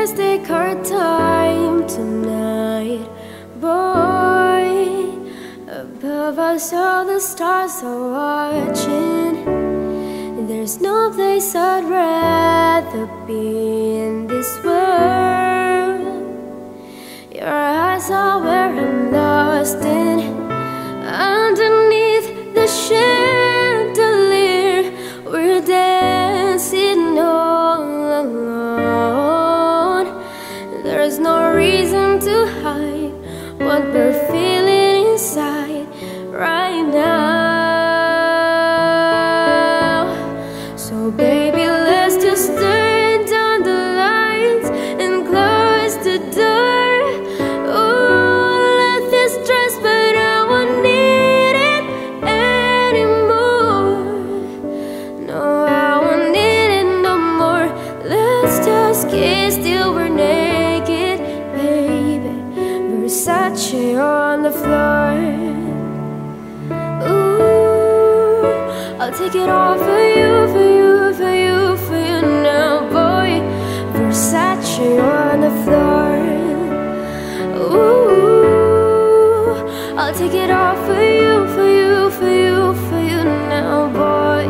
Let's take our time tonight, boy. Above us all the stars are watching. There's no place I'd rather be in this world. Your eyes are where I'm lost in. Underneath the chandelier, we're dancing all alone. There's no reason to hide what we're feeling inside right now. So baby, let's just turn down the lights and close the door. Oh, love is stress, but I won't need it anymore. No, I won't need it no more. Let's just kiss till we're naked, baby. Versace on the floor. Ooh, I'll take it all for you, for you, for you, for you now, boy. Versace on the floor. Ooh, I'll take it all for you, for you, for you, for you now, boy.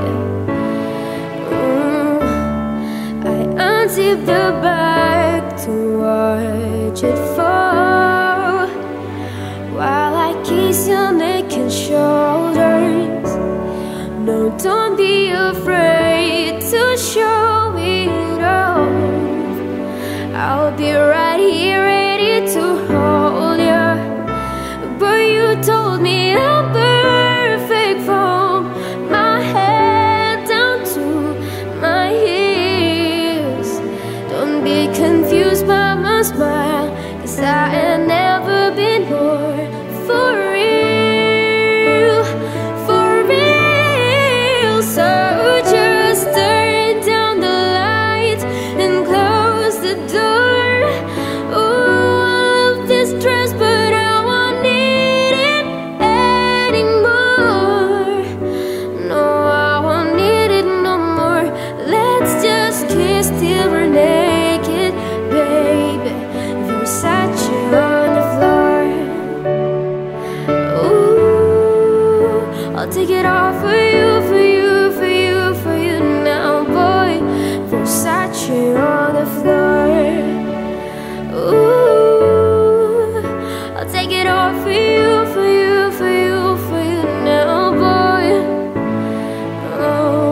I unzip the bag to watch it fall, while I kiss your neck and shoulders. No, don't be afraid to show it off. I'll be right here ready to hold you. But you told me I'm perfect from my head down to my heels. Don't be confused by my smile, 'cause I ain't never been more for real, for real. So just turn down the lights and close the door. Oh, I love this dress, but I won't need it anymore. No, I won't need it no more. Let's just kiss till we're naked, baby. Versace on the floor. Ooh, I'll take it all for you, for you, for you, for you now, boy. Versace on the floor. Ooh, I'll take it all for you, for you, for you, for you now, boy. Oh.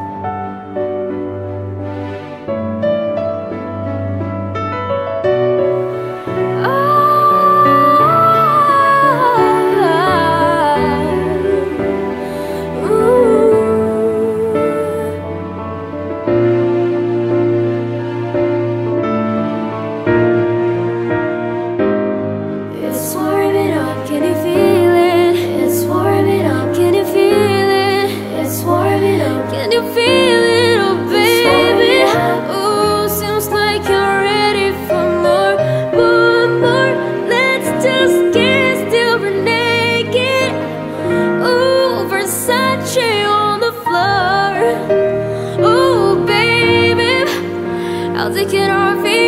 It's warming up, can you feel it? It's warming up, can you feel it? It's warming up, can you feel it? Oh baby, oh, seems like you're ready for more, more, more. Let's just kiss till we're naked. Oh, Versace on the floor. Oh baby, I'll take it off you.